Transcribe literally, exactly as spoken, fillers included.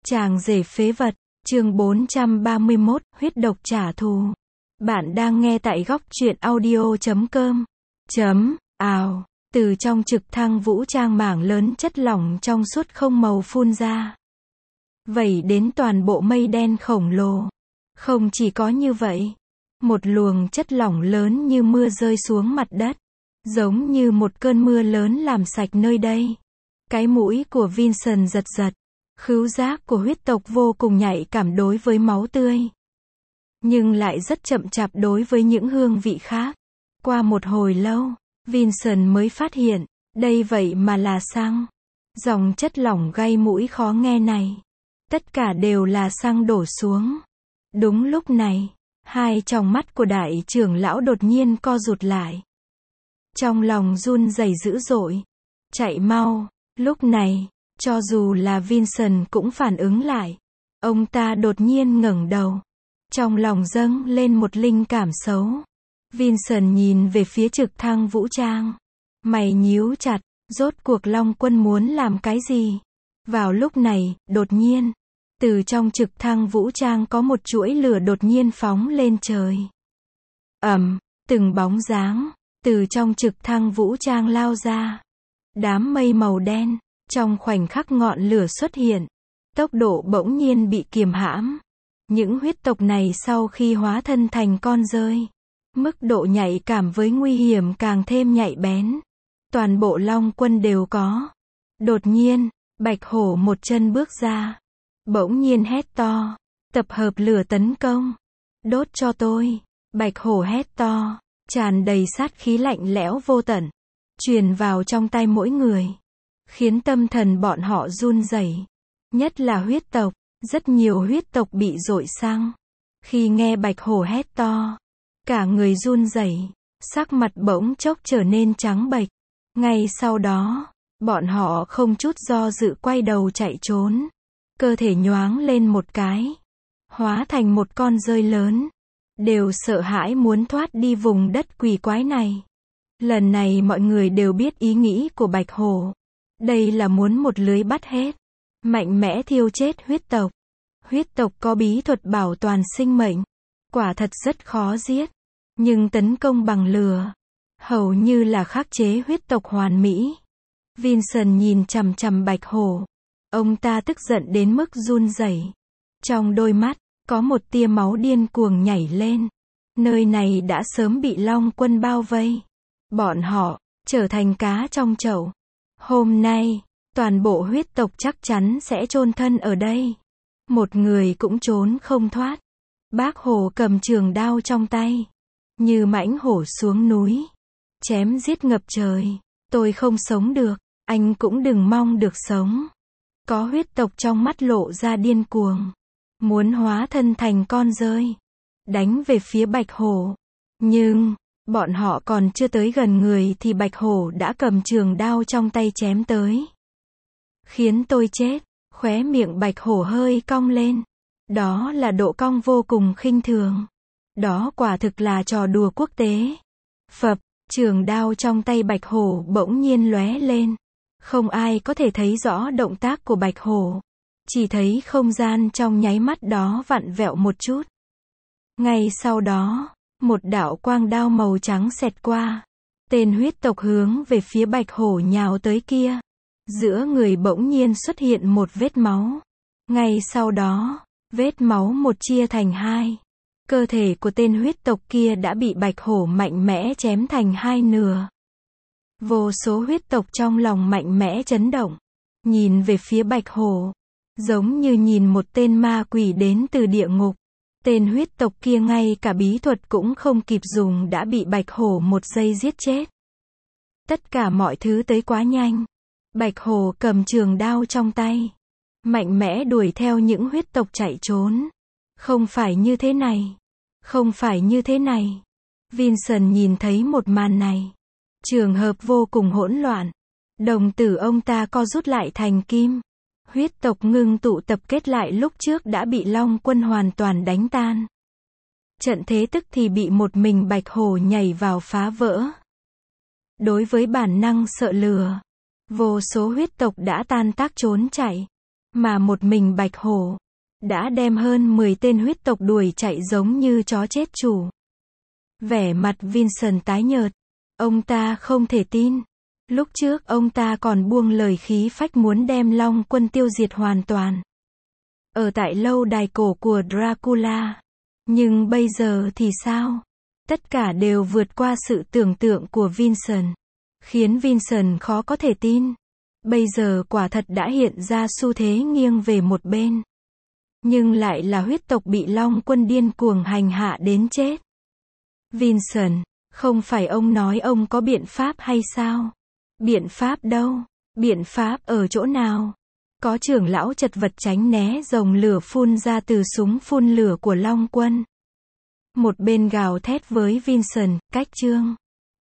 Chàng rể phế vật, chương bốn trăm ba mươi mốt, huyết độc trả thù. Bạn đang nghe tại góc truyện audio chấm com. Chấm, ào, từ trong trực thăng vũ trang mảng lớn chất lỏng trong suốt không màu phun ra. Vẩy đến toàn bộ mây đen khổng lồ. Không chỉ có như vậy, một luồng chất lỏng lớn như mưa rơi xuống mặt đất. Giống như một cơn mưa lớn làm sạch nơi đây. Cái mũi của Vincent giật giật. Khứu giác của huyết tộc vô cùng nhạy cảm đối với máu tươi. Nhưng lại rất chậm chạp đối với những hương vị khác. Qua một hồi lâu, Vincent mới phát hiện, đây vậy mà là xăng. Dòng chất lỏng gây mũi khó nghe này. Tất cả đều là xăng đổ xuống. Đúng lúc này, hai tròng mắt của đại trưởng lão đột nhiên co rụt lại. Trong lòng run rẩy dữ dội. Chạy mau, lúc này. Cho dù là Vincent cũng phản ứng lại. Ông ta đột nhiên ngẩng đầu. Trong lòng dâng lên một linh cảm xấu. Vincent nhìn về phía trực thăng vũ trang. Mày nhíu chặt, rốt cuộc Long Quân muốn làm cái gì? Vào lúc này, đột nhiên, từ trong trực thăng vũ trang có một chuỗi lửa đột nhiên phóng lên trời. Ầm, từng bóng dáng, từ trong trực thăng vũ trang lao ra. Đám mây màu đen. Trong khoảnh khắc ngọn lửa xuất hiện, tốc độ bỗng nhiên bị kiềm hãm. Những huyết tộc này sau khi hóa thân thành con rơi, mức độ nhạy cảm với nguy hiểm càng thêm nhạy bén. Toàn bộ Long Quân đều có. Đột nhiên, Bạch Hổ một chân bước ra. Bỗng nhiên hét to. Tập hợp lửa tấn công. Đốt cho tôi. Bạch Hổ hét to. Tràn đầy sát khí lạnh lẽo vô tận. Truyền vào trong tai mỗi người. Khiến tâm thần bọn họ run rẩy. Nhất là huyết tộc. Rất nhiều huyết tộc bị dội xăng. Khi nghe Bạch Hổ hét to, cả người run rẩy, sắc mặt bỗng chốc trở nên trắng bệch. Ngay sau đó, bọn họ không chút do dự quay đầu chạy trốn. Cơ thể nhoáng lên một cái, hóa thành một con rơi lớn. Đều sợ hãi muốn thoát đi vùng đất quỷ quái này. Lần này mọi người đều biết ý nghĩ của Bạch Hổ. Đây là muốn một lưới bắt hết. Mạnh mẽ thiêu chết huyết tộc. Huyết tộc có bí thuật bảo toàn sinh mệnh. Quả thật rất khó giết. Nhưng tấn công bằng lửa, hầu như là khắc chế huyết tộc hoàn mỹ. Vincent nhìn chằm chằm Bạch Hổ. Ông ta tức giận đến mức run rẩy. Trong đôi mắt, có một tia máu điên cuồng nhảy lên. Nơi này đã sớm bị Long Quân bao vây. Bọn họ, trở thành cá trong chậu. Hôm nay, toàn bộ huyết tộc chắc chắn sẽ chôn thân ở đây. Một người cũng trốn không thoát. Bác Hổ cầm trường đao trong tay. Như mãnh hổ xuống núi. Chém giết ngập trời. Tôi không sống được. Anh cũng đừng mong được sống. Có huyết tộc trong mắt lộ ra điên cuồng. Muốn hóa thân thành con rơi. Đánh về phía Bạch Hổ. Nhưng, bọn họ còn chưa tới gần người thì Bạch Hổ đã cầm trường đao trong tay chém tới. Khiến tôi chết. Khóe miệng Bạch Hổ hơi cong lên. Đó là độ cong vô cùng khinh thường. Đó quả thực là trò đùa quốc tế. Phập, trường đao trong tay Bạch Hổ bỗng nhiên lóe lên. Không ai có thể thấy rõ động tác của Bạch Hổ. Chỉ thấy không gian trong nháy mắt đó vặn vẹo một chút. Ngay sau đó, một đạo quang đao màu trắng xẹt qua. Tên huyết tộc hướng về phía Bạch Hổ nhào tới kia. Giữa người bỗng nhiên xuất hiện một vết máu. Ngay sau đó, vết máu một chia thành hai. Cơ thể của tên huyết tộc kia đã bị Bạch Hổ mạnh mẽ chém thành hai nửa. Vô số huyết tộc trong lòng mạnh mẽ chấn động. Nhìn về phía Bạch Hổ. Giống như nhìn một tên ma quỷ đến từ địa ngục. Tên huyết tộc kia ngay cả bí thuật cũng không kịp dùng đã bị Bạch Hổ một giây giết chết. Tất cả mọi thứ tới quá nhanh. Bạch Hổ cầm trường đao trong tay. Mạnh mẽ đuổi theo những huyết tộc chạy trốn. Không phải như thế này. Không phải như thế này. Vincent nhìn thấy một màn này. Trường hợp vô cùng hỗn loạn. Đồng tử ông ta co rút lại thành kim. Huyết tộc ngưng tụ tập kết lại lúc trước đã bị Long Quân hoàn toàn đánh tan. Trận thế tức thì bị một mình Bạch Hổ nhảy vào phá vỡ. Đối với bản năng sợ lửa, vô số huyết tộc đã tan tác trốn chạy. Mà một mình Bạch Hổ đã đem hơn mười tên huyết tộc đuổi chạy giống như chó chết chủ. Vẻ mặt Vincent tái nhợt. Ông ta không thể tin. Lúc trước ông ta còn buông lời khí phách muốn đem Long quân tiêu diệt hoàn toàn. Ở tại lâu đài cổ của Dracula. Nhưng bây giờ thì sao? Tất cả đều vượt qua sự tưởng tượng của Vincent. Khiến Vincent khó có thể tin. Bây giờ quả thật đã hiện ra xu thế nghiêng về một bên. Nhưng lại là huyết tộc bị Long quân điên cuồng hành hạ đến chết. Vincent, không phải ông nói ông có biện pháp hay sao? Biện pháp đâu? Biện pháp ở chỗ nào? Có trưởng lão chật vật tránh né dòng lửa phun ra từ súng phun lửa của Long quân. Một bên gào thét với Vincent, cách chương.